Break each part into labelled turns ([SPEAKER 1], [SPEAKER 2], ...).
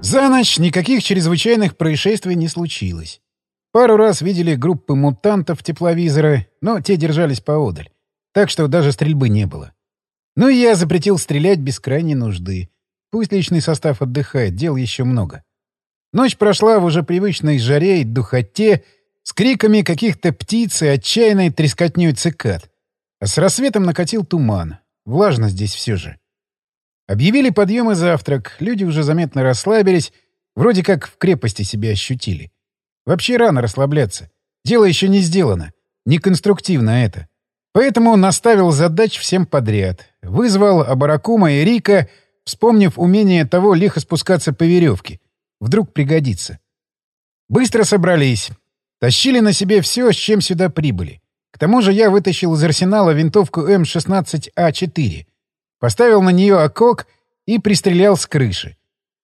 [SPEAKER 1] За ночь никаких чрезвычайных происшествий не случилось. Пару раз видели группы мутантов тепловизора, но те держались поодаль, так что даже стрельбы не было. Ну и я запретил стрелять без крайней нужды. Пусть личный состав отдыхает, дел еще много. Ночь прошла в уже привычной жаре и духоте, с криками каких-то птиц и отчаянной трескотнёй цикад. А с рассветом накатил туман. Влажно здесь все же. Объявили подъем и завтрак, люди уже заметно расслабились, вроде как в крепости себя ощутили. Вообще рано расслабляться. Дело еще не сделано. Неконструктивно это. Поэтому наставил задач всем подряд. Вызвал Абаракума и Рика, вспомнив умение того лихо спускаться по веревке. Вдруг пригодится. Быстро собрались. Тащили на себе все, с чем сюда прибыли. К тому же я вытащил из арсенала винтовку М16А4. Поставил на нее окок и пристрелял с крыши.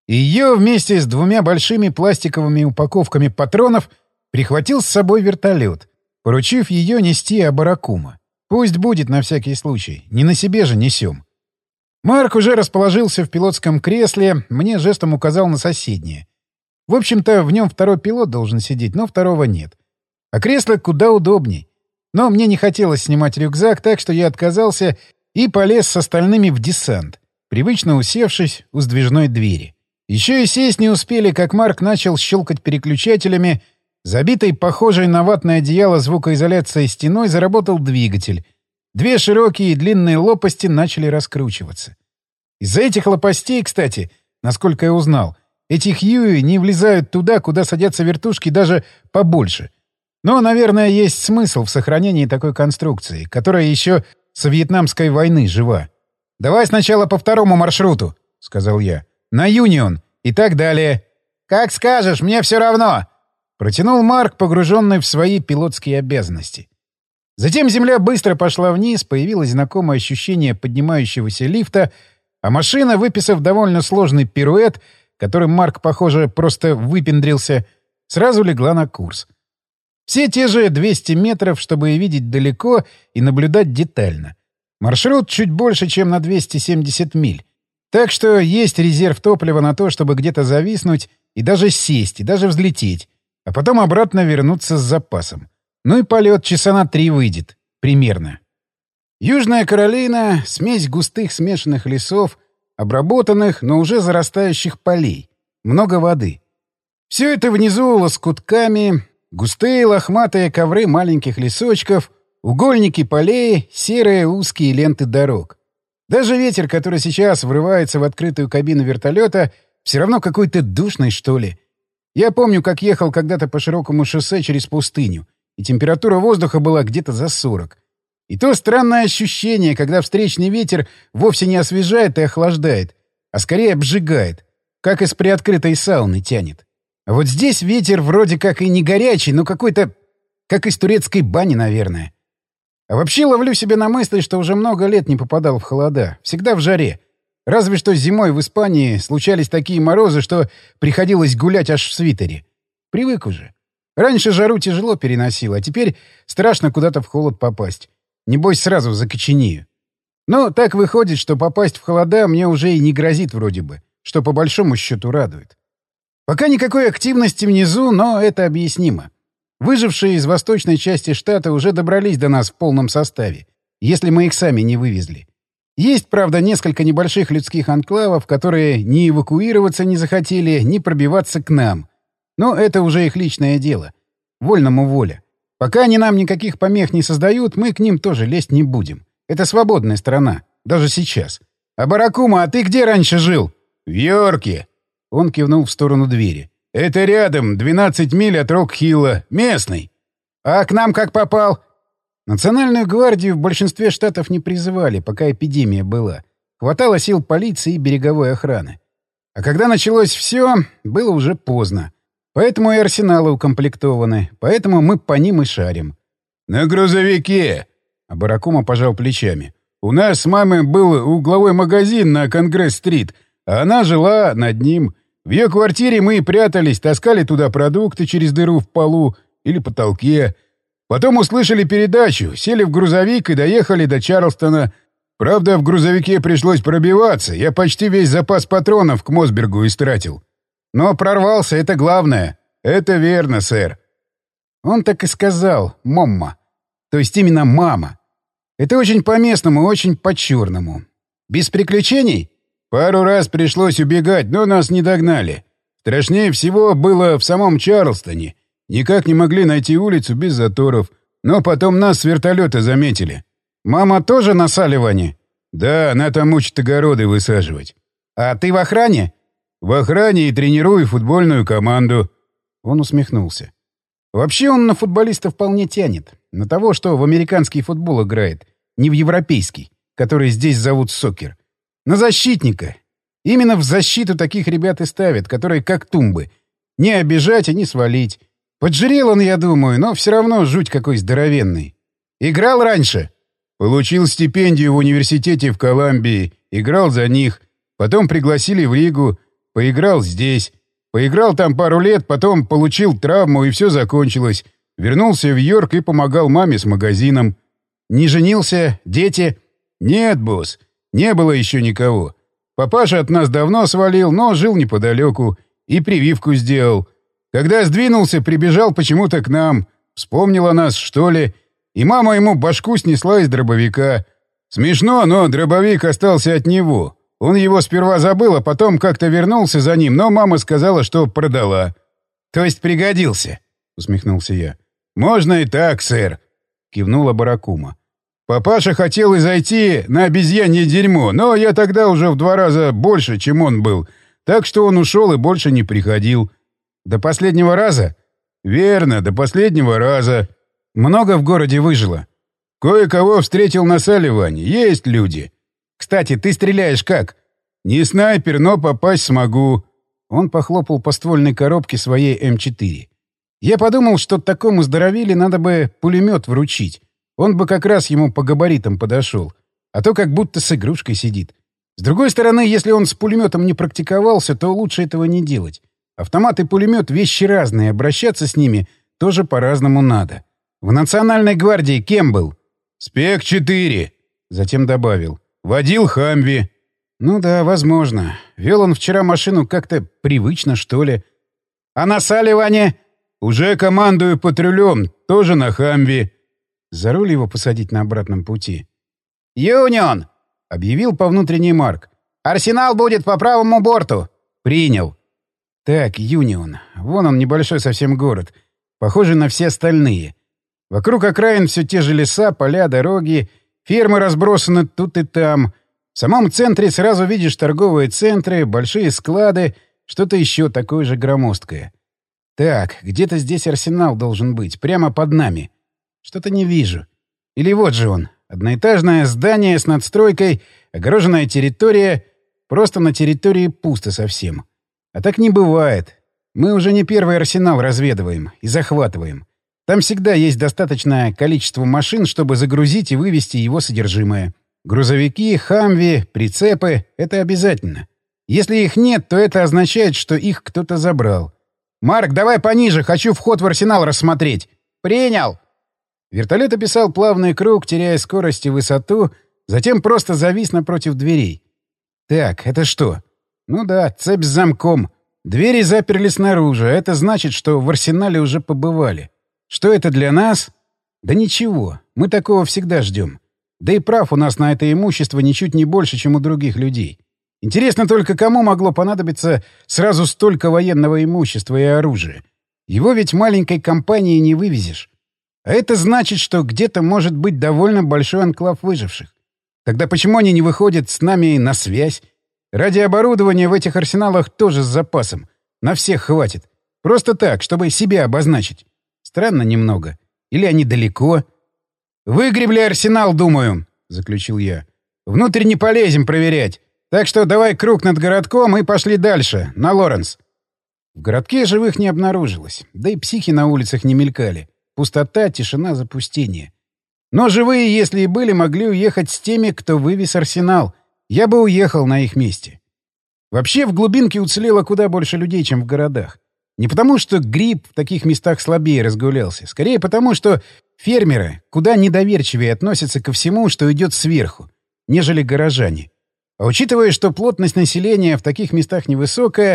[SPEAKER 1] Ее вместе с 2 большими пластиковыми упаковками патронов прихватил с собой вертолет, поручив ее нести Абаракума. Пусть будет на всякий случай, не на себе же несем. Марк уже расположился в пилотском кресле, мне жестом указал на соседнее. В общем-то, в нем второй пилот должен сидеть, но второго нет. А кресло куда удобней. Но мне не хотелось снимать рюкзак, так что я отказался и полез с остальными в десант, привычно усевшись у сдвижной двери. Еще и сесть не успели, как Марк начал щелкать переключателями. Забитой, похожей на ватное одеяло звукоизоляцией стеной, заработал двигатель. 2 широкие и длинные лопасти начали раскручиваться. Из-за этих лопастей, кстати, насколько я узнал, эти Хьюи не влезают туда, куда садятся вертушки даже побольше. Но, наверное, есть смысл в сохранении такой конструкции, которая еще со Вьетнамской войны жива. «Давай сначала по второму маршруту», — сказал я. «На Юнион и так далее». «Как скажешь, мне все равно», — протянул Марк, погруженный в свои пилотские обязанности. Затем земля быстро пошла вниз, появилось знакомое ощущение поднимающегося лифта, а машина, выписав довольно сложный пируэт, которым Марк, похоже, просто выпендрился, сразу легла на курс. Все те же 200 метров, чтобы видеть далеко и наблюдать детально. Маршрут чуть больше, чем на 270 миль. Так что есть резерв топлива на то, чтобы где-то зависнуть и даже сесть, и даже взлететь, а потом обратно вернуться с запасом. Ну и полет часа на 3 выйдет. Примерно. Южная Каролина — смесь густых смешанных лесов, обработанных, но уже зарастающих полей. Много воды. Все это внизу лоскутками, густые лохматые ковры маленьких лесочков, угольники полей, серые узкие ленты дорог. Даже ветер, который сейчас врывается в открытую кабину вертолета, все равно какой-то душный, что ли. Я помню, как ехал когда-то по широкому шоссе через пустыню, и температура воздуха была где-то за 40. И то странное ощущение, когда встречный ветер вовсе не освежает и охлаждает, а скорее обжигает, как из приоткрытой сауны тянет. А вот здесь ветер вроде как и не горячий, но какой-то... как из турецкой бани, наверное. А вообще ловлю себя на мысли, что уже много лет не попадал в холода. Всегда в жаре. Разве что зимой в Испании случались такие морозы, что приходилось гулять аж в свитере. Привык уже. Раньше жару тяжело переносил, а теперь страшно куда-то в холод попасть. Небось, сразу закоченею. Но так выходит, что попасть в холода мне уже и не грозит вроде бы, что по большому счету радует. Пока никакой активности внизу, но это объяснимо. Выжившие из восточной части штата уже добрались до нас в полном составе, если мы их сами не вывезли. Есть, правда, несколько небольших людских анклавов, которые ни эвакуироваться не захотели, ни пробиваться к нам. Но это уже их личное дело. Вольному воля. Пока они нам никаких помех не создают, мы к ним тоже лезть не будем. Это свободная страна. Даже сейчас. «А Баракума, а ты где раньше жил?» «В Йорке». Он кивнул в сторону двери. «Это рядом, 12 миль от Рок-Хилла. Местный». «А к нам как попал?» Национальную гвардию в большинстве штатов не призывали, пока эпидемия была. Хватало сил полиции и береговой охраны. А когда началось все, было уже поздно. Поэтому и арсеналы укомплектованы, поэтому мы по ним и шарим. «На грузовике!» А Баракума пожал плечами. «У нас с мамой был угловой магазин на Конгресс-стрит, а она жила над ним. В ее квартире мы и прятались, таскали туда продукты через дыру в полу или потолке. Потом услышали передачу, сели в грузовик и доехали до Чарльстона. Правда, в грузовике пришлось пробиваться. Я почти весь запас патронов к Мосбергу истратил». Но прорвался — это главное. Это верно, сэр. Он так и сказал, «Момма». То есть именно «мама». Это очень по-местному, очень по-черному. Без приключений? Пару раз пришлось убегать, но нас не догнали. Страшнее всего было в самом Чарльстоне. Никак не могли найти улицу без заторов. Но потом нас с вертолета заметили. Мама тоже на Салливане? Да, она там учит огороды высаживать. А ты в охране? В охране и тренирую футбольную команду. Он усмехнулся. Вообще он на футболиста вполне тянет. На того, что в американский футбол играет. Не в европейский, который здесь зовут сокер. На защитника. Именно в защиту таких ребят и ставят, которые как тумбы. Не обижать и не свалить. Поджирел он, я думаю, но все равно жуть какой здоровенный. Играл раньше? Получил стипендию в университете в Колумбии. Играл за них. Потом пригласили в Ригу. Поиграл здесь. Поиграл там пару лет, потом получил травму, и все закончилось. Вернулся в Йорк и помогал маме с магазином. Не женился? Дети? Нет, босс. Не было еще никого. Папаша от нас давно свалил, но жил неподалеку. И прививку сделал. Когда сдвинулся, прибежал почему-то к нам. Вспомнил о нас, что ли. И мама ему башку снесла из дробовика. Смешно, но дробовик остался от него. Он его сперва забыл, а потом как-то вернулся за ним, но мама сказала, что продала. — То есть пригодился? — усмехнулся я. — Можно и так, сэр, — кивнула Баракума. Папаша хотел и зайти на обезьянье дерьмо, но я тогда уже в 2 раза больше, чем он был, так что он ушел и больше не приходил. — До последнего раза? — Верно, до последнего раза. — Много в городе выжило? — Кое-кого встретил на Салливане. Есть люди. — Кстати, ты стреляешь как? — Не снайпер, но попасть смогу. Он похлопал по ствольной коробке своей М4. Я подумал, что такому здоровиле надо бы пулемет вручить. Он бы как раз ему по габаритам подошел. А то как будто с игрушкой сидит. С другой стороны, если он с пулеметом не практиковался, то лучше этого не делать. Автомат и пулемет — вещи разные, обращаться с ними тоже по-разному надо. В Национальной гвардии кем был? — Спек-4. Затем добавил. — Водил Хамви. — Ну да, возможно. Вел он вчера машину как-то привычно, что ли. — А на Салливане? — Уже командую патрулем, тоже на Хамви. За руль его посадить на обратном пути. — Юнион! — объявил по внутренней Марк. — Арсенал будет по правому борту. — Принял. — Так, Юнион. Вон он, небольшой совсем город. Похожий на все остальные. Вокруг окраин все те же леса, поля, дороги. Фермы разбросаны тут и там. В самом центре сразу видишь торговые центры, большие склады, что-то еще такое же громоздкое. Так, где-то здесь арсенал должен быть, прямо под нами. Что-то не вижу. Или вот же он. Одноэтажное здание с надстройкой, огороженная территория. Просто на территории пусто совсем. А так не бывает. Мы уже не первый арсенал разведываем и захватываем. Там всегда есть достаточное количество машин, чтобы загрузить и вывести его содержимое. Грузовики, хамви, прицепы — это обязательно. Если их нет, то это означает, что их кто-то забрал. «Марк, давай пониже, хочу вход в арсенал рассмотреть». «Принял!» Вертолет описал плавный круг, теряя скорость и высоту, затем просто завис напротив дверей. «Так, это что?» «Ну да, цепь с замком. Двери заперли снаружи, а это значит, что в арсенале уже побывали. Что это для нас? Да ничего, мы такого всегда ждем. Да и прав у нас на это имущество ничуть не больше, чем у других людей. Интересно только, кому могло понадобиться сразу столько военного имущества и оружия? Его ведь маленькой компанией не вывезешь. А это значит, что где-то может быть довольно большой анклав выживших. Тогда почему они не выходят с нами на связь? Ради оборудования в этих арсеналах тоже с запасом. На всех хватит. Просто так, чтобы себя обозначить. Странно немного. Или они далеко? «Выгребли арсенал, думаю», — заключил я. «Внутрь не полезем проверять. Так что давай круг над городком и пошли дальше, на Лоренс». В городке живых не обнаружилось. Да и психи на улицах не мелькали. Пустота, тишина, запустение. Но живые, если и были, могли уехать с теми, кто вывез арсенал. Я бы уехал на их месте. Вообще, в глубинке уцелело куда больше людей, чем в городах. Не потому, что гриб в таких местах слабее разгулялся. Скорее потому, что фермеры куда недоверчивее относятся ко всему, что идет сверху, нежели горожане. А учитывая, что плотность населения в таких местах невысокая,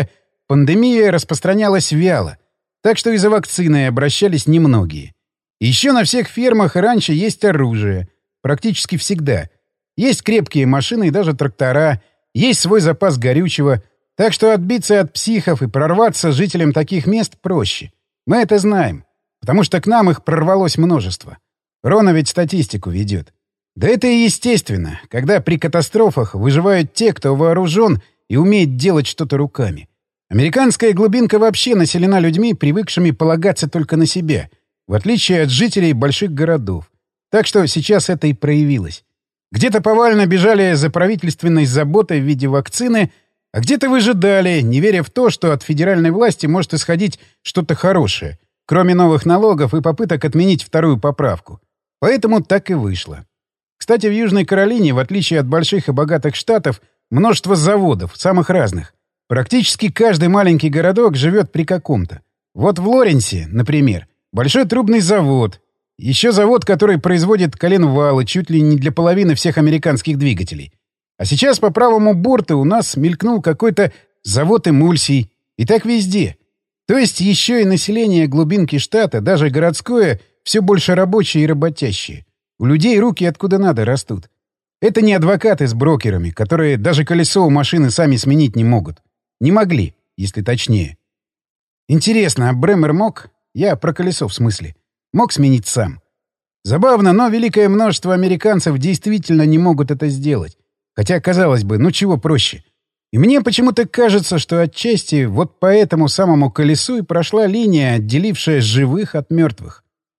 [SPEAKER 1] пандемия распространялась вяло, так что и за вакциной обращались немногие. Еще на всех фермах и раньше есть оружие. Практически всегда. Есть крепкие машины и даже трактора. Есть свой запас горючего. Так что отбиться от психов и прорваться жителям таких мест проще. Мы это знаем. Потому что к нам их прорвалось множество. Рона ведь статистику ведет. Да это и естественно, когда при катастрофах выживают те, кто вооружен и умеет делать что-то руками. Американская глубинка вообще населена людьми, привыкшими полагаться только на себя, в отличие от жителей больших городов. Так что сейчас это и проявилось. Где-то повально бежали за правительственной заботой в виде вакцины, а где-то выжидали, не веря в то, что от федеральной власти может исходить что-то хорошее, кроме новых налогов и попыток отменить вторую поправку. Поэтому так и вышло. Кстати, в Южной Каролине, в отличие от больших и богатых штатов, множество заводов, самых разных. Практически каждый маленький городок живет при каком-то. Вот в Лоренсе, например, большой трубный завод. Еще завод, который производит коленвалы чуть ли не для половины всех американских двигателей. А сейчас по правому борту у нас мелькнул какой-то завод эмульсий. И так везде. То есть еще и население глубинки штата, даже городское, все больше рабочие и работящие. У людей руки откуда надо растут. Это не адвокаты с брокерами, которые даже колесо у машины сами сменить не могут. Не могли, если точнее. Интересно, а Брэмер мог? Я про колесо в смысле. Мог сменить сам. Забавно, но великое множество американцев действительно не могут это сделать. Хотя, казалось бы, ну чего проще. И мне почему-то кажется, что отчасти вот по этому самому колесу и прошла линия, отделившая живых от мертвых.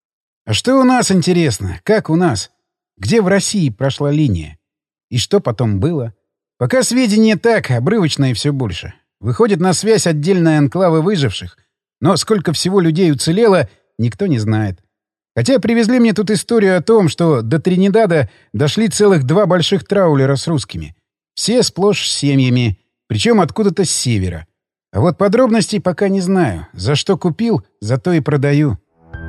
[SPEAKER 1] А что у нас, интересно? Как у нас? Где в России прошла линия? И что потом было? Пока сведения так, обрывочные все больше. Выходит на связь отдельные анклавы выживших. Но сколько всего людей уцелело, никто не знает. Хотя привезли мне тут историю о том, что до Тринидада дошли целых 2 больших траулера с русскими. Все сплошь с семьями, причем откуда-то с севера. А вот подробностей пока не знаю. За что купил, за то и продаю.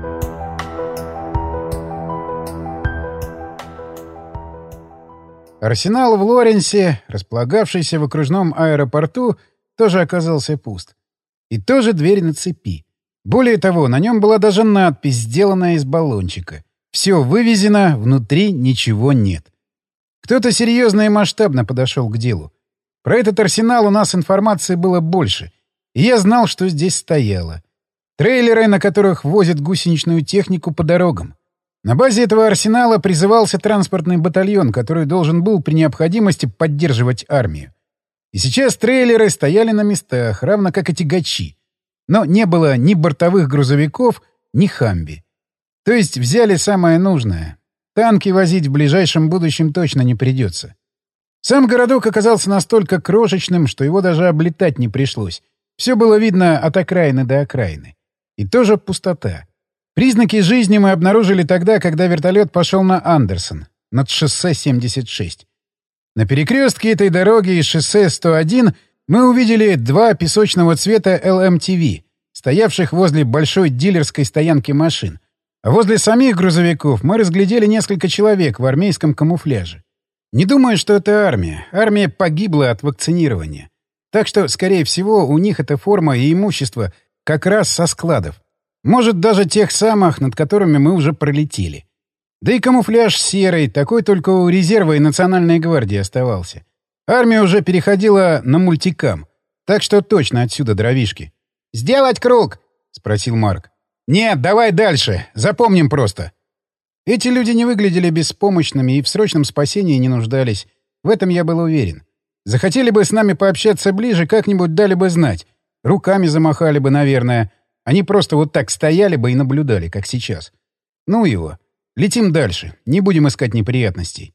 [SPEAKER 1] Арсенал в Лоренсе, располагавшийся в окружном аэропорту, тоже оказался пуст. И тоже дверь на цепи. Более того, на нем была даже надпись, сделанная из баллончика. Все вывезено, внутри ничего нет. Кто-то серьезно и масштабно подошел к делу. Про этот арсенал у нас информации было больше, и я знал, что здесь стояло. Трейлеры, на которых возят гусеничную технику по дорогам. На базе этого арсенала призывался транспортный батальон, который должен был при необходимости поддерживать армию. И сейчас трейлеры стояли на местах, равно как и тягачи. Но не было ни бортовых грузовиков, ни хамби. То есть взяли самое нужное. Танки возить в ближайшем будущем точно не придется. Сам городок оказался настолько крошечным, что его даже облетать не пришлось. Все было видно от окраины до окраины. И тоже пустота. Признаки жизни мы обнаружили тогда, когда вертолет пошел на Андерсон, над шоссе 76. На перекрестке этой дороги и шоссе 101 мы увидели 2 песочного цвета LMTV, стоявших возле большой дилерской стоянки машин. А возле самих грузовиков мы разглядели несколько человек в армейском камуфляже. Не думаю, что это армия. Армия погибла от вакцинирования. Так что, скорее всего, у них эта форма и имущество как раз со складов. Может, даже тех самых, над которыми мы уже пролетели. Да и камуфляж серый, такой только у резерва и Национальной гвардии оставался. Армия уже переходила на мультикам. Так что точно отсюда дровишки. «Сделать круг?» — спросил Марк. «Нет, давай дальше. Запомним просто». Эти люди не выглядели беспомощными и в срочном спасении не нуждались. В этом я был уверен. Захотели бы с нами пообщаться ближе, как-нибудь дали бы знать. Руками замахали бы, наверное. Они просто вот так стояли бы и наблюдали, как сейчас. Ну его. Летим дальше. Не будем искать неприятностей.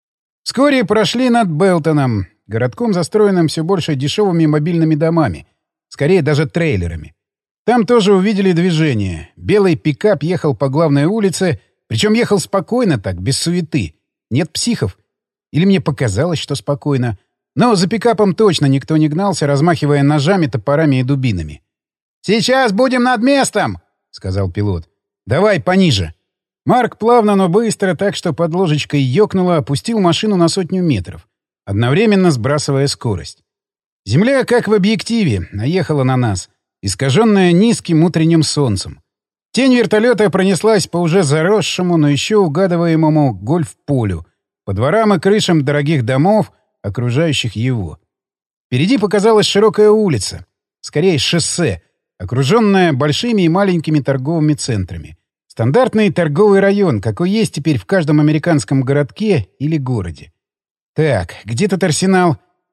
[SPEAKER 1] Вскоре прошли над Белтоном, городком, застроенным все больше дешевыми мобильными домами. Скорее, даже трейлерами. Там тоже увидели движение. Белый пикап ехал по главной улице, причем ехал спокойно так, без суеты. Нет психов. Или мне показалось, что спокойно. Но за пикапом точно никто не гнался, размахивая ножами, топорами и дубинами. «Сейчас будем над местом!» — сказал пилот. «Давай пониже». Марк плавно, но быстро, так что под ложечкой ёкнуло, опустил машину на 100 метров, одновременно сбрасывая скорость. Земля, как в объективе, наехала на нас, искаженная низким утренним солнцем. Тень вертолета пронеслась по уже заросшему, но еще угадываемому гольф-полю, по дворам и крышам дорогих домов, окружающих его. Впереди показалась широкая улица, скорее шоссе, окруженная большими и маленькими торговыми центрами. Стандартный торговый район, какой есть теперь в каждом американском городке или городе. Так, где тут арсенал?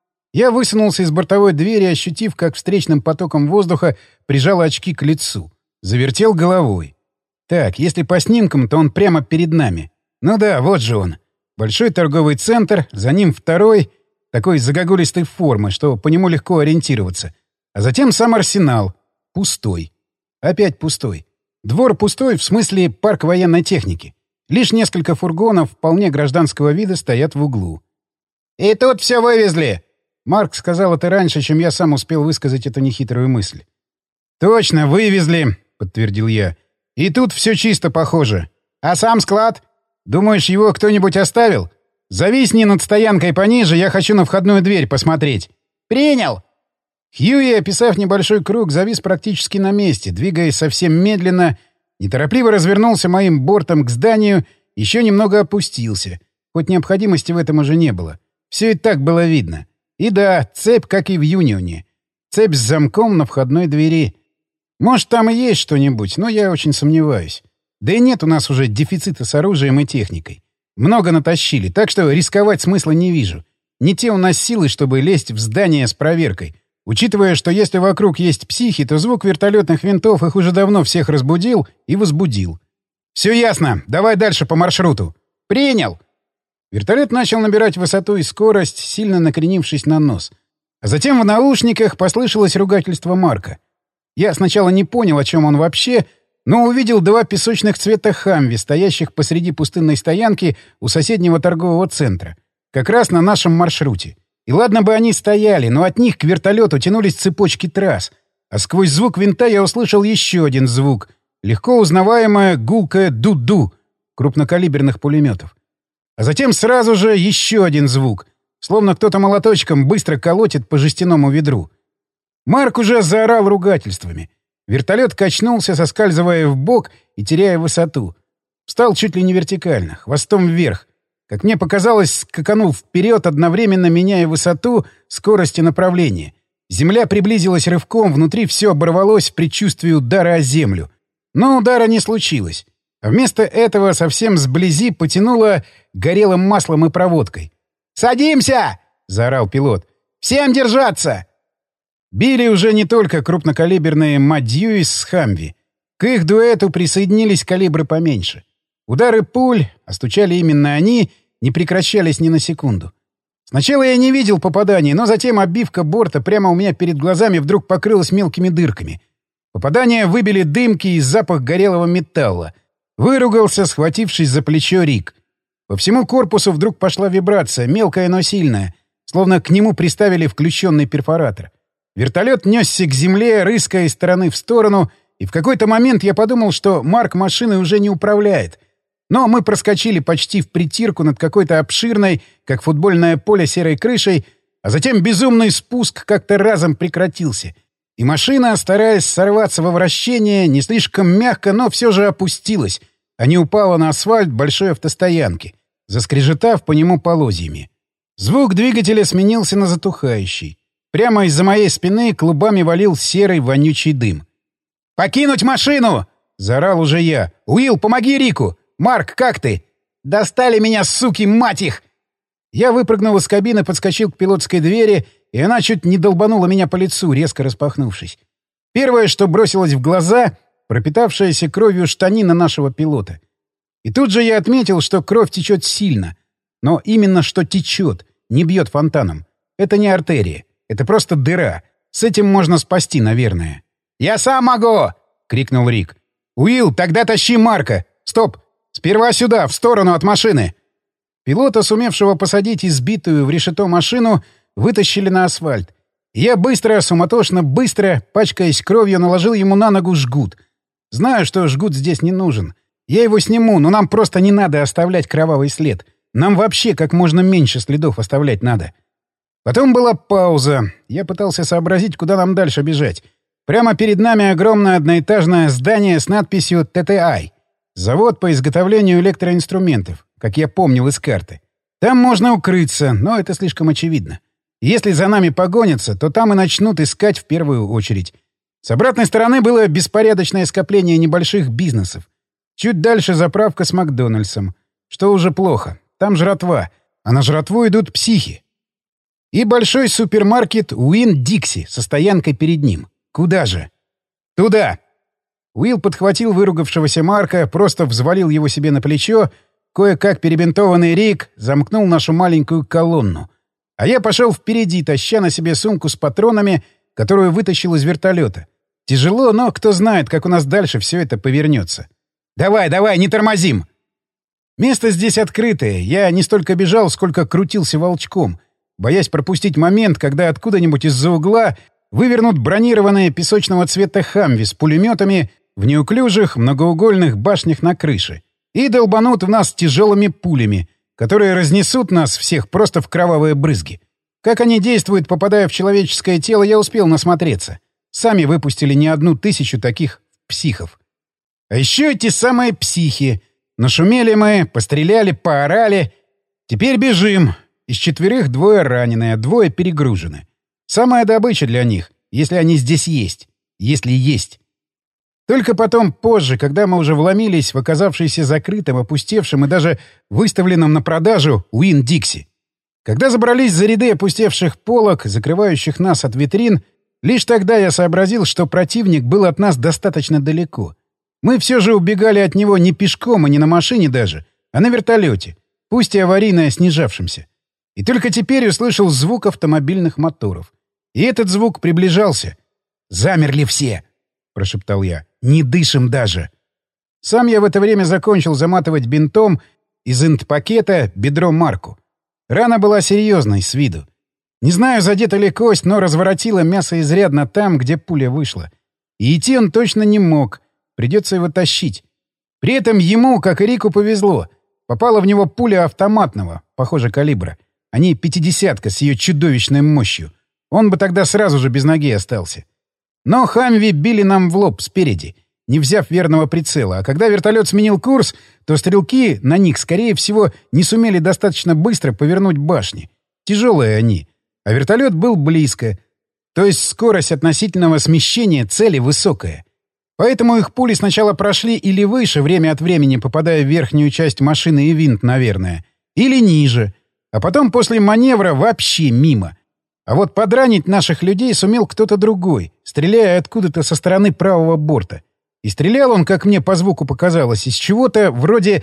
[SPEAKER 1] Я высунулся из бортовой двери, ощутив, как встречным потоком воздуха прижало очки к лицу. Завертел головой. Так, если по снимкам, то он прямо перед нами. Ну да, вот же он. Большой торговый центр, за ним второй, такой загогулистой формы, что по нему легко ориентироваться. А затем сам арсенал. Пустой. Опять пустой. Двор пустой, в смысле парк военной техники. Лишь несколько фургонов вполне гражданского вида стоят в углу. «И тут все вывезли!» Марк сказал это раньше, чем я сам успел высказать эту нехитрую мысль. «Точно, вывезли!» — подтвердил я. «И тут все чисто, похоже. А сам склад? Думаешь, его кто-нибудь оставил? Зависни над стоянкой пониже, я хочу на входную дверь посмотреть». «Принял!» Хьюи, описав небольшой круг, завис практически на месте, двигаясь совсем медленно, неторопливо развернулся моим бортом к зданию, еще немного опустился, хоть необходимости в этом уже не было. Все и так было видно. И да, цепь, как и в Юнионе. Цепь с замком на входной двери. Может, там и есть что-нибудь, но я очень сомневаюсь. Да и нет у нас уже дефицита с оружием и техникой. Много натащили, так что рисковать смысла не вижу. Не те у нас силы, чтобы лезть в здание с проверкой. Учитывая, что если вокруг есть психи, то звук вертолетных винтов их уже давно всех разбудил и возбудил. «Все ясно. Давай дальше по маршруту». «Принял!» Вертолет начал набирать высоту и скорость, сильно накренившись на нос. А затем в наушниках послышалось ругательство Марка. Я сначала не понял, о чем он вообще, но увидел два песочных цвета «Хамви», стоящих посреди пустынной стоянки у соседнего торгового центра. Как раз на нашем маршруте. И ладно бы они стояли, но от них к вертолету тянулись цепочки трасс. А сквозь звук винта я услышал еще один звук. Легко узнаваемое гулкое «ду-ду» крупнокалиберных пулеметов. А затем сразу же еще один звук. Словно кто-то молоточком быстро колотит по жестяному ведру. Марк уже заорал ругательствами. Вертолет качнулся, соскальзывая вбок и теряя высоту. Встал чуть ли не вертикально, хвостом вверх. Как мне показалось, скаканул вперед, одновременно меняя высоту, скорость и направление. Земля приблизилась рывком, внутри все оборвалось в предчувствии удара о землю. Но удара не случилось. А вместо этого совсем сблизи потянуло горелым маслом и проводкой. «Садимся!» — заорал пилот. «Всем держаться!» Били уже не только крупнокалиберные «Мадьюис» с «Хамви». К их дуэту присоединились калибры поменьше. Удары пуль, а стучали именно они, не прекращались ни на секунду. Сначала я не видел попаданий, но затем обивка борта прямо у меня перед глазами вдруг покрылась мелкими дырками. Попадания выбили дымки и запах горелого металла. Выругался, схватившись за плечо Рик. По всему корпусу вдруг пошла вибрация, мелкая, но сильная, словно к нему приставили включенный перфоратор. Вертолет несся к земле, рыская из стороны в сторону, и в какой-то момент я подумал, что Марк машины уже не управляет. Но мы проскочили почти в притирку над какой-то обширной, как футбольное поле, серой крышей, а затем безумный спуск как-то разом прекратился. И машина, стараясь сорваться во вращение, не слишком мягко, но все же опустилась, а не упала на асфальт большой автостоянки, заскрежетав по нему полозьями. Звук двигателя сменился на затухающий. Прямо из-за моей спины клубами валил серый вонючий дым. «Покинуть машину!» — заорал уже я. «Уилл, помоги Рику! Марк, как ты? Достали меня, суки, мать их!» Я выпрыгнул из кабины, подскочил к пилотской двери, и она чуть не долбанула меня по лицу, резко распахнувшись. Первое, что бросилось в глаза — пропитавшаяся кровью штанина нашего пилота. И тут же я отметил, что кровь течет сильно. Но именно что течет, не бьет фонтаном. Это не артерия, это просто дыра. С этим можно спасти, наверное. «Я сам могу!» — крикнул Рик. «Уилл, тогда тащи Марка! Стоп! Сперва сюда, в сторону от машины!» Пилота, сумевшего посадить избитую в решето машину, вытащили на асфальт. Я быстро, суматошно, быстро, пачкаясь кровью, наложил ему на ногу жгут. Знаю, что жгут здесь не нужен. Я его сниму, но нам просто не надо оставлять кровавый след. Нам вообще как можно меньше следов оставлять надо. Потом была пауза. Я пытался сообразить, куда нам дальше бежать. Прямо перед нами огромное одноэтажное здание с надписью «ТТИ». Завод по изготовлению электроинструментов, как я помнил из карты. Там можно укрыться, но это слишком очевидно. Если за нами погонятся, то там и начнут искать в первую очередь. С обратной стороны было беспорядочное скопление небольших бизнесов. Чуть дальше заправка с Макдональдсом. Что уже плохо. Там жратва. А на жратву идут психи. И большой супермаркет Уин-Дикси со стоянкой перед ним. Куда же? Туда! Уилл подхватил выругавшегося Марка, просто взвалил его себе на плечо, кое-как перебинтованный Рик замкнул нашу маленькую колонну. А я пошел впереди, таща на себе сумку с патронами, которую вытащил из вертолета. Тяжело, но кто знает, как у нас дальше все это повернется. «Давай, давай, не тормозим!» Место здесь открытое. Я не столько бежал, сколько крутился волчком, боясь пропустить момент, когда откуда-нибудь из-за угла вывернут бронированные песочного цвета «Хамви» с пулеметами в неуклюжих многоугольных башнях на крыше и долбанут в нас тяжелыми пулями, которые разнесут нас всех просто в кровавые брызги. Как они действуют, попадая в человеческое тело, я успел насмотреться. Сами выпустили не 1000 таких психов. А еще эти самые психи. Нашумели мы, постреляли, поорали. Теперь бежим. Из 4 2 раненые, 2 перегружены. Самая добыча для них, если они здесь есть. Если есть. Только потом, позже, когда мы уже вломились в оказавшийся закрытым, опустевшим и даже выставленным на продажу Уин-Дикси. Когда забрались за ряды опустевших полок, закрывающих нас от витрин, лишь тогда я сообразил, что противник был от нас достаточно далеко. Мы все же убегали от него не пешком и не на машине даже, а на вертолете, пусть и аварийно снижавшемся. И только теперь услышал звук автомобильных моторов. И этот звук приближался. «Замерли все!» — прошептал я. «Не дышим даже!» Сам я в это время закончил заматывать бинтом из инт-пакета бедро Марку. Рана была серьезной с виду. Не знаю, задета ли кость, но разворотила мясо изрядно там, где пуля вышла. И идти он точно не мог. Придется его тащить. При этом ему, как и Рику, повезло. Попала в него пуля автоматного, похоже, калибра, а не 50-ка с ее чудовищной мощью. Он бы тогда сразу же без ноги остался. Но «Хамви» били нам в лоб спереди, не взяв верного прицела, а когда вертолет сменил курс, то стрелки на них, скорее всего, не сумели достаточно быстро повернуть башни. Тяжелые они. А вертолет был близко. То есть скорость относительного смещения цели высокая. Поэтому их пули сначала прошли или выше, время от времени попадая в верхнюю часть машины и винт, наверное, или ниже, а потом после маневра вообще мимо. А вот подранить наших людей сумел кто-то другой, стреляя откуда-то со стороны правого борта. И стрелял он, как мне по звуку показалось, из чего-то вроде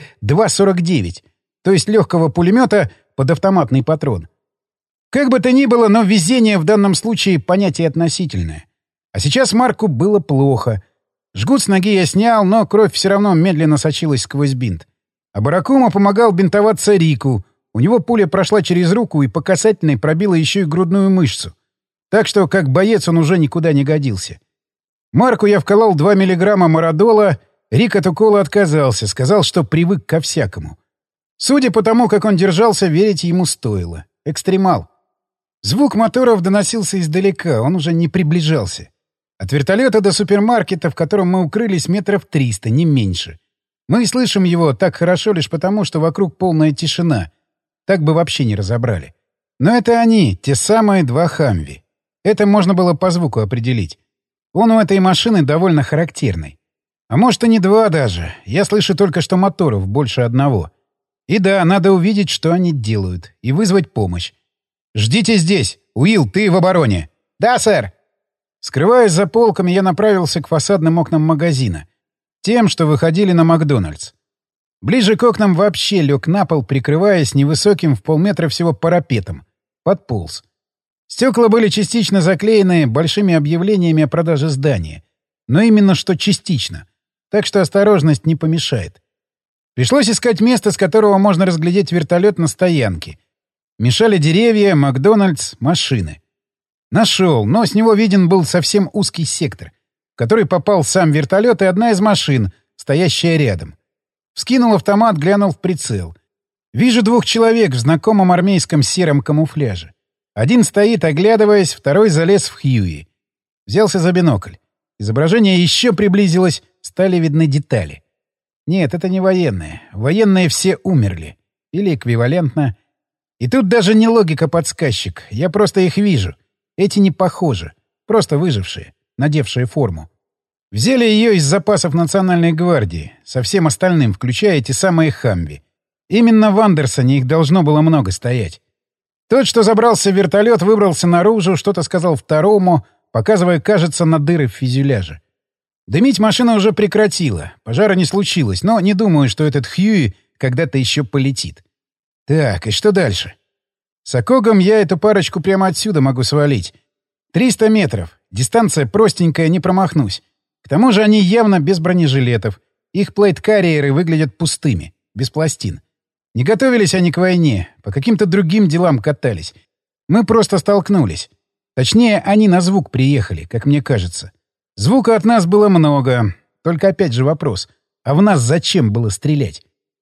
[SPEAKER 1] 2,49, то есть легкого пулемета под автоматный патрон. Как бы то ни было, но везение в данном случае понятие относительное. А сейчас Марку было плохо. Жгут с ноги я снял, но кровь все равно медленно сочилась сквозь бинт. А Баракума помогал бинтоваться Рику. У него пуля прошла через руку и по касательной пробила еще и грудную мышцу. Так что, как боец, он уже никуда не годился. Марку я вколол 2 миллиграмма марадола, Рик от укола отказался, сказал, что привык ко всякому. Судя по тому, как он держался, верить ему стоило. Экстремал. Звук моторов доносился издалека, он уже не приближался. От вертолета до супермаркета, в котором мы укрылись, 300 метров, не меньше. Мы слышим его так хорошо лишь потому, что вокруг полная тишина. Так бы вообще не разобрали. Но это они, те самые 2 «Хамви». Это можно было по звуку определить. Он у этой машины довольно характерный. А может, и не 2 даже. Я слышу только, что моторов больше 1. И да, надо увидеть, что они делают, и вызвать помощь. «Ждите здесь! Уилл, ты в обороне!» «Да, сэр!» Скрываясь за полками, я направился к фасадным окнам магазина. Тем, что выходили на Макдональдс. Ближе к окнам вообще лег на пол, прикрываясь невысоким в полметра всего парапетом. Подполз. Стекла были частично заклеены большими объявлениями о продаже здания. Но именно что частично. Так что осторожность не помешает. Пришлось искать место, с которого можно разглядеть вертолет на стоянке. Мешали деревья, Макдональдс, машины. Нашел, но с него виден был совсем узкий сектор, в который попал сам вертолет и одна из машин, стоящая рядом. Вскинул автомат, глянул в прицел. Вижу 2 человек в знакомом армейском сером камуфляже. Один стоит, оглядываясь, второй залез в Хьюи. Взялся за бинокль. Изображение еще приблизилось, стали видны детали. Нет, это не военные. Военные все умерли. Или эквивалентно. И тут даже не логика-подсказчик. Я просто их вижу. Эти не похожи. Просто выжившие, надевшие форму. Взяли ее из запасов Национальной гвардии, со всем остальным, включая эти самые «Хамви». Именно в Андерсоне их должно было много стоять. Тот, что забрался в вертолет, выбрался наружу, что-то сказал второму, показывая, кажется, на дыры в фюзеляже. Дымить машина уже прекратила, пожара не случилось, но не думаю, что этот Хьюи когда-то еще полетит. Так, и что дальше? С Окогом я эту парочку прямо отсюда могу свалить. 300 метров. Дистанция простенькая, не промахнусь. К тому же они явно без бронежилетов. Их плейт-карриеры выглядят пустыми, без пластин. Не готовились они к войне, по каким-то другим делам катались. Мы просто столкнулись. Точнее, они на звук приехали, как мне кажется. Звука от нас было много. Только опять же вопрос. А в нас зачем было стрелять?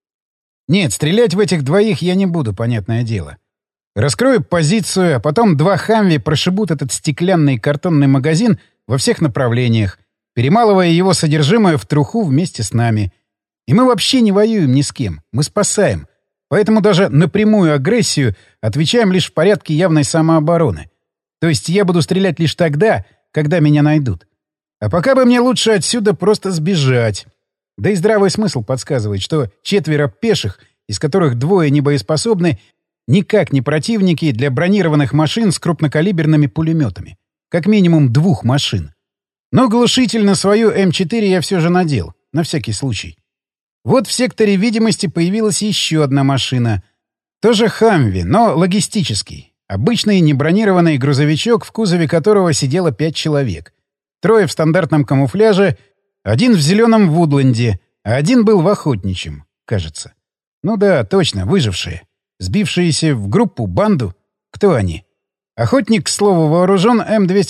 [SPEAKER 1] Нет, стрелять в этих двоих я не буду, понятное дело. Раскрою позицию, а потом два «Хамви» прошибут этот стеклянный картонный магазин во всех направлениях, перемалывая его содержимое в труху вместе с нами. И мы вообще не воюем ни с кем. Мы спасаем. Поэтому даже на прямую агрессию отвечаем лишь в порядке явной самообороны. То есть я буду стрелять лишь тогда, когда меня найдут. А пока бы мне лучше отсюда просто сбежать. Да и здравый смысл подсказывает, что 4 пеших, из которых 2 небоеспособны, никак не противники для бронированных машин с крупнокалиберными пулеметами. Как минимум 2 машин. Но глушитель на свою М4 я все же надел, на всякий случай. Вот в секторе видимости появилась еще одна машина. Тоже «Хамви», но логистический. Обычный небронированный грузовичок, в кузове которого сидело 5 человек. 3 в стандартном камуфляже, 1 в зеленом вудленде, а 1 был в охотничьем, кажется. Ну да, точно, выжившие. Сбившиеся в группу, банду. Кто они? Охотник, к слову, вооружен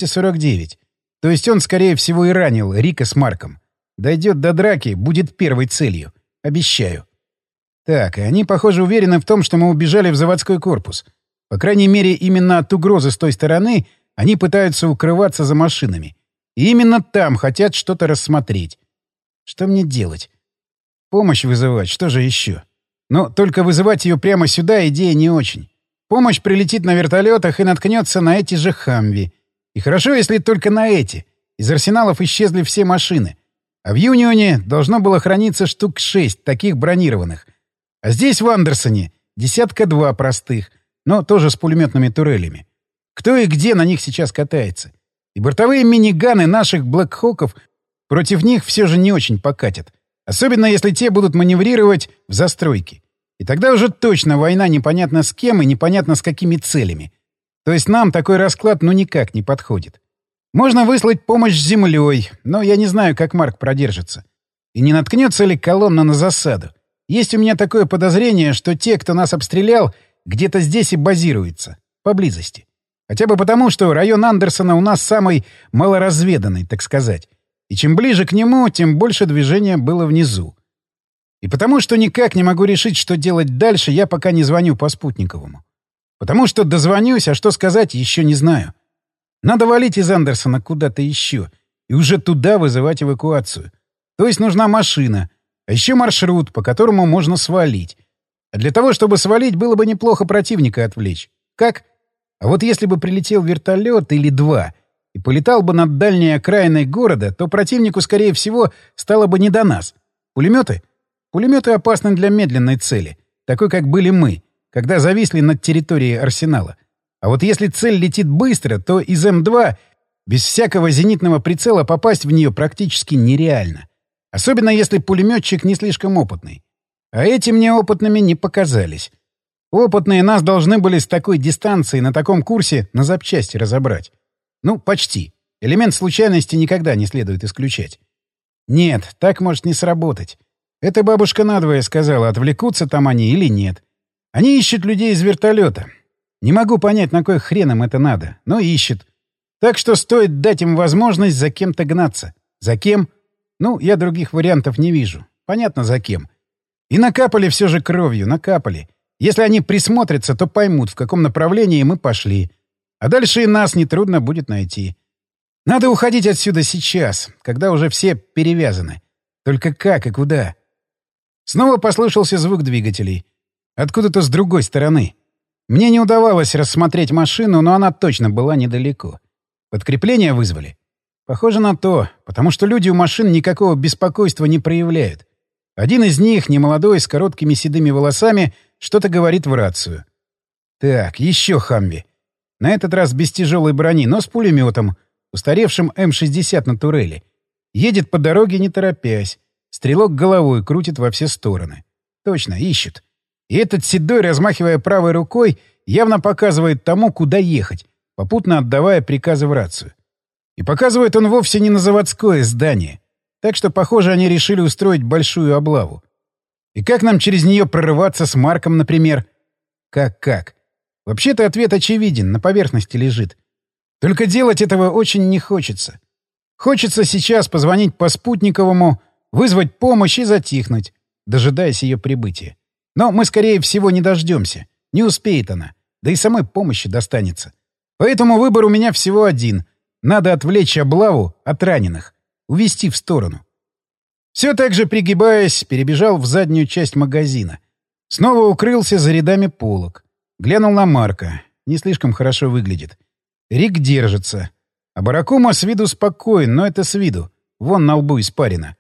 [SPEAKER 1] М249. То есть он, скорее всего, и ранил Рика с Марком. Дойдет до драки, будет первой целью. Обещаю. Так, и они, похоже, уверены в том, что мы убежали в заводской корпус. По крайней мере, именно от угрозы с той стороны они пытаются укрываться за машинами. И именно там хотят что-то рассмотреть. Что мне делать? Помощь вызывать, что же еще? Но только вызывать ее прямо сюда идея не очень. Помощь прилетит на вертолетах и наткнется на эти же «Хамви». И хорошо, если только на эти. Из арсеналов исчезли все машины. А в Юнионе должно было храниться штук 6 таких бронированных. А здесь, в Андерсоне, 2 простых, но тоже с пулеметными турелями. Кто и где на них сейчас катается? И бортовые миниганы наших «Блэкхоков» против них все же не очень покатят. Особенно если те будут маневрировать в застройке. И тогда уже точно война непонятно с кем и непонятно с какими целями. То есть нам такой расклад ну никак не подходит. Можно выслать помощь с землей, но я не знаю, как Марк продержится. И не наткнется ли колонна на засаду. Есть у меня такое подозрение, что те, кто нас обстрелял, где-то здесь и базируются. Поблизости. Хотя бы потому, что район Андерсона у нас самый малоразведанный, так сказать. И чем ближе к нему, тем больше движения было внизу. И потому что никак не могу решить, что делать дальше, я пока не звоню по спутниковому. Потому что дозвонюсь, а что сказать, еще не знаю. Надо валить из Андерсона куда-то еще. И уже туда вызывать эвакуацию. То есть нужна машина. А еще маршрут, по которому можно свалить. А для того, чтобы свалить, было бы неплохо противника отвлечь. Как? А вот если бы прилетел вертолет или 2 и полетал бы над дальней окраиной города, то противнику, скорее всего, стало бы не до нас. Пулеметы? Пулеметы опасны для медленной цели, такой, как были мы, когда зависли над территорией арсенала. А вот если цель летит быстро, то из М2 без всякого зенитного прицела попасть в нее практически нереально. Особенно если пулеметчик не слишком опытный. А эти мне опытными не показались. Опытные нас должны были с такой дистанции на таком курсе на запчасти разобрать. Ну, почти. Элемент случайности никогда не следует исключать. Нет, так может не сработать. Эта бабушка надвое сказала, отвлекутся там они или нет. Они ищут людей из вертолета. Не могу понять, на кой хрен им это надо, но ищут. Так что стоит дать им возможность за кем-то гнаться. За кем? Ну, я других вариантов не вижу. Понятно, за кем. И накапали все же кровью, накапали. Если они присмотрятся, то поймут, в каком направлении мы пошли. А дальше и нас нетрудно будет найти. Надо уходить отсюда сейчас, когда уже все перевязаны. Только как и куда? Снова послышался звук двигателей. Откуда-то с другой стороны. Мне не удавалось рассмотреть машину, но она точно была недалеко. Подкрепление вызвали? Похоже на то, потому что люди у машин никакого беспокойства не проявляют. Один из них, немолодой, с короткими седыми волосами, что-то говорит в рацию. Так, еще Хамви. На этот раз без тяжелой брони, но с пулеметом, устаревшим М-60 на турели. Едет по дороге, не торопясь. Стрелок головой крутит во все стороны. Точно, ищут. И этот седой, размахивая правой рукой, явно показывает тому, куда ехать, попутно отдавая приказы в рацию. И показывает он вовсе не на заводское здание. Так что, похоже, они решили устроить большую облаву. И как нам через нее прорываться с Марком, например? Как? Вообще-то ответ очевиден, на поверхности лежит. Только делать этого очень не хочется. Хочется сейчас позвонить по спутниковому, вызвать помощь и затихнуть, дожидаясь ее прибытия. Но мы, скорее всего, не дождемся. Не успеет она. Да и самой помощи достанется. Поэтому выбор у меня всего один. Надо отвлечь облаву от раненых. Увести в сторону. Все так же, пригибаясь, перебежал в заднюю часть магазина. Снова укрылся за рядами полок. Глянул на Марка. Не слишком хорошо выглядит. Рик держится. А Баракума с виду спокоен, но это с виду. Вон на лбу испарина.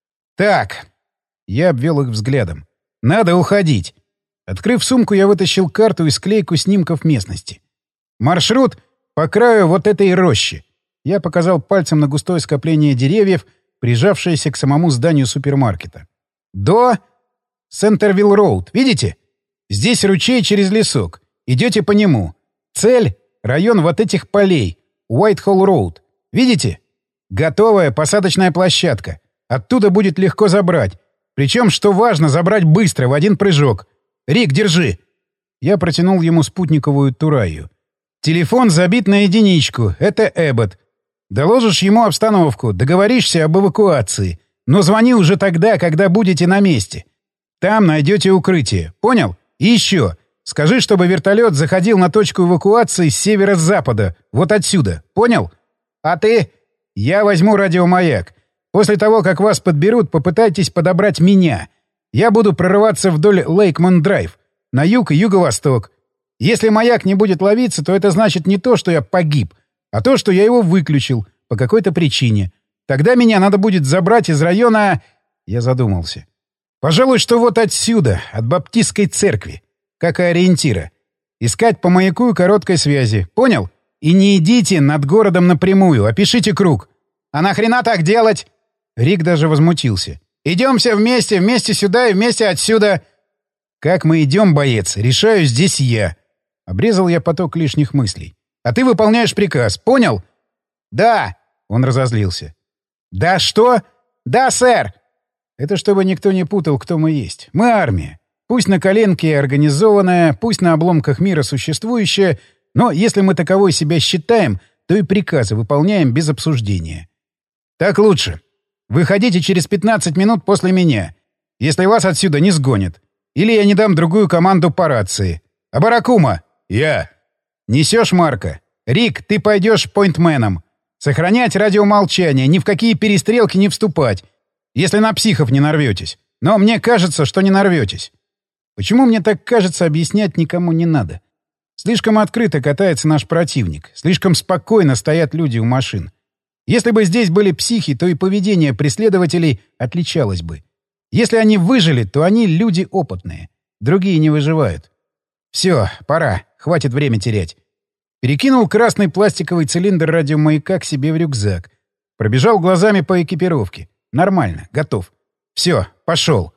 [SPEAKER 1] «Так». Я обвел их взглядом. «Надо уходить». Открыв сумку, я вытащил карту и склейку снимков местности. «Маршрут по краю вот этой рощи». Я показал пальцем на густое скопление деревьев, прижавшееся к самому зданию супермаркета. «До Сентервилл-Роуд. Видите? Здесь ручей через лесок. Идете по нему. Цель — район вот этих полей. Уайтхолл-Роуд. Видите? Готовая посадочная площадка. Оттуда будет легко забрать. Причем, что важно, забрать быстро, в один прыжок. Рик, держи!» Я протянул ему спутниковую тураю. «Телефон забит на единичку. Это Эббот. Доложишь ему обстановку, договоришься об эвакуации. Но звони уже тогда, когда будете на месте. Там найдете укрытие. Понял? И еще. Скажи, чтобы вертолет заходил на точку эвакуации с северо-запада. Вот отсюда. Понял? А ты? Я возьму радиомаяк. После того, как вас подберут, попытайтесь подобрать меня. Я буду прорываться вдоль Лейкман-Драйв. На юг и юго-восток. Если маяк не будет ловиться, то это значит не то, что я погиб, а то, что я его выключил по какой-то причине. Тогда меня надо будет забрать из района...» Я задумался. «Пожалуй, что вот отсюда, от Баптистской церкви, как и ориентира. Искать по маяку и короткой связи. Понял? И не идите над городом напрямую, а пишите круг». «А нахрена так делать?» Рик даже возмутился. «Идем все вместе, вместе сюда и вместе отсюда». «Как мы идем, боец, решаю здесь я». Обрезал я поток лишних мыслей. «А ты выполняешь приказ, понял?» «Да!» — он разозлился. «Да что?» «Да, сэр!» Это чтобы никто не путал, кто мы есть. Мы армия. Пусть на коленке организованная, пусть на обломках мира существующая, но если мы таковой себя считаем, то и приказы выполняем без обсуждения. «Так лучше. Выходите через 15 минут после меня, если вас отсюда не сгонят. Или я не дам другую команду по рации. А Баракума?» «Я». «Несешь Марка? Рик, ты пойдешь пойнтменом. Сохранять радиомолчание, ни в какие перестрелки не вступать, если на психов не нарветесь. Но мне кажется, что не нарветесь». Почему мне так кажется, объяснять никому не надо. Слишком открыто катается наш противник, слишком спокойно стоят люди у машин. Если бы здесь были психи, то и поведение преследователей отличалось бы. Если они выжили, то они люди опытные. Другие не выживают. Все, пора. Хватит время терять. Перекинул красный пластиковый цилиндр радиомаяка к себе в рюкзак. Пробежал глазами по экипировке. Нормально, готов. Все, пошел.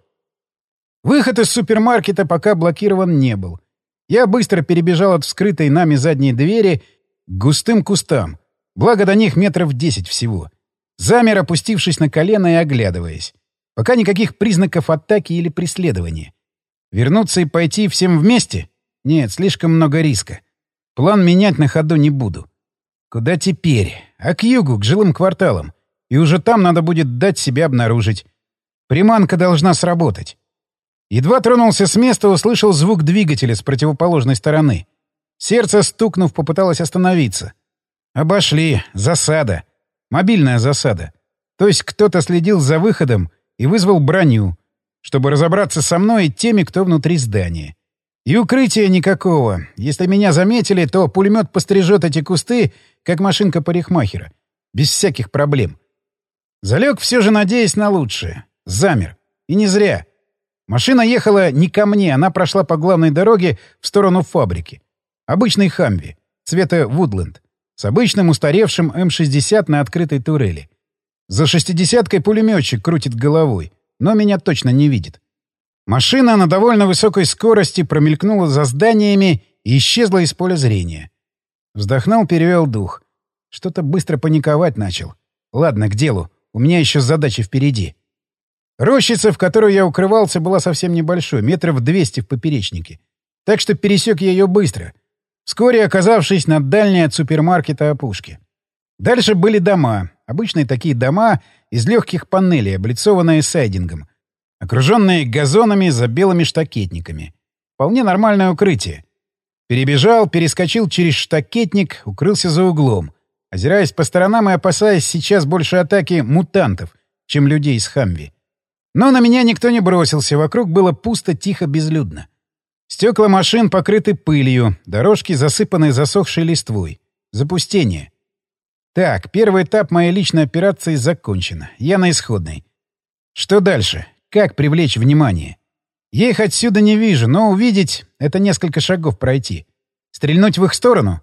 [SPEAKER 1] Выход из супермаркета пока блокирован не был. Я быстро перебежал от вскрытой нами задней двери к густым кустам. Благо до них метров 10 всего. Замер, опустившись на колено и оглядываясь. Пока никаких признаков атаки или преследования. Вернуться и пойти всем вместе? Нет, слишком много риска. План менять на ходу не буду. Куда теперь? А к югу, к жилым кварталам. И уже там надо будет дать себя обнаружить. Приманка должна сработать. Едва тронулся с места, услышал звук двигателя с противоположной стороны. Сердце, стукнув, попыталось остановиться. Обошли. Засада. Мобильная засада. То есть кто-то следил за выходом и вызвал броню, чтобы разобраться со мной и теми, кто внутри здания. И укрытия никакого. Если меня заметили, то пулемет пострижет эти кусты, как машинка парикмахера. Без всяких проблем. Залег все же, надеясь на лучшее. Замер. И не зря. Машина ехала не ко мне, она прошла по главной дороге в сторону фабрики. Обычный «Хамви» цвета «Вудленд» с обычным устаревшим М-60 на открытой турели. За 60-кой пулеметчик крутит головой, но меня точно не видит. Машина на довольно высокой скорости промелькнула за зданиями и исчезла из поля зрения. Вздохнул, перевел дух. Что-то быстро паниковать начал. Ладно, к делу. У меня еще задачи впереди. Рощица, в которой я укрывался, была совсем небольшой, метров 200 в поперечнике. Так что пересек я ее быстро, вскоре оказавшись на дальней от супермаркета опушке. Дальше были дома. Обычные такие дома из легких панелей, облицованные сайдингом, окруженные газонами за белыми штакетниками. Вполне нормальное укрытие. Перебежал, перескочил через штакетник, укрылся за углом, озираясь по сторонам и опасаясь сейчас больше атаки мутантов, чем людей из «Хамви». Но на меня никто не бросился, вокруг было пусто, тихо, безлюдно. Стекла машин покрыты пылью, дорожки засыпаны засохшей листвой. Запустение. Так, первый этап моей личной операции закончен. Я на исходной. Что дальше? Как привлечь внимание? Я их отсюда не вижу, но увидеть — это несколько шагов пройти. Стрельнуть в их сторону?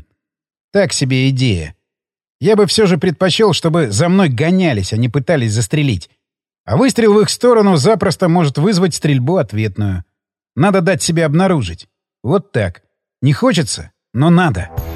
[SPEAKER 1] Так себе идея. Я бы все же предпочел, чтобы за мной гонялись, а не пытались застрелить. А выстрел в их сторону запросто может вызвать стрельбу ответную. Надо дать себя обнаружить. Вот так. Не хочется, но надо.